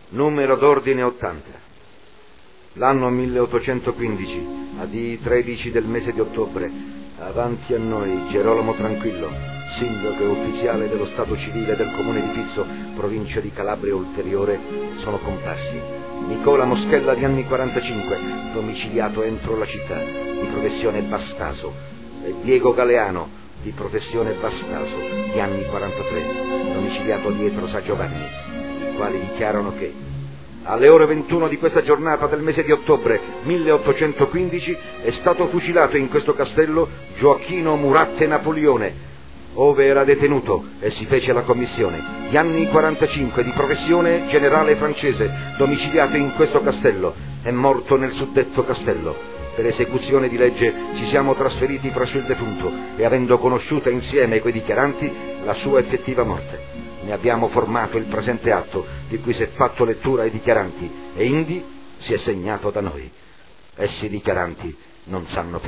Numero d'ordine 80. L'anno 1815, a dì 13 del mese di ottobre, avanti a noi Gerolamo Tranquillo, sindaco e ufficiale dello Stato civile del comune di Pizzo, provincia di Calabria Ulteriore, sono comparsi Nicola Moschella di anni 45, domiciliato entro la città, di professione Bastaso, e Diego Galeano, di professione Bastaso, di anni 43, domiciliato dietro San Giovanni, i quali dichiarano che alle ore 21 di questa giornata del mese di ottobre 1815 è stato fucilato in questo castello Gioacchino Muratte Napoleone, ove era detenuto e si fece la commissione, di anni 45, di professione generale francese, domiciliato in questo castello, è morto nel suddetto castello. Per esecuzione di legge ci siamo trasferiti presso il defunto e, avendo conosciuta insieme quei dichiaranti la sua effettiva morte, ne abbiamo formato il presente atto, di cui si è fatto lettura ai dichiaranti, e indi si è segnato da noi. Essi dichiaranti non sanno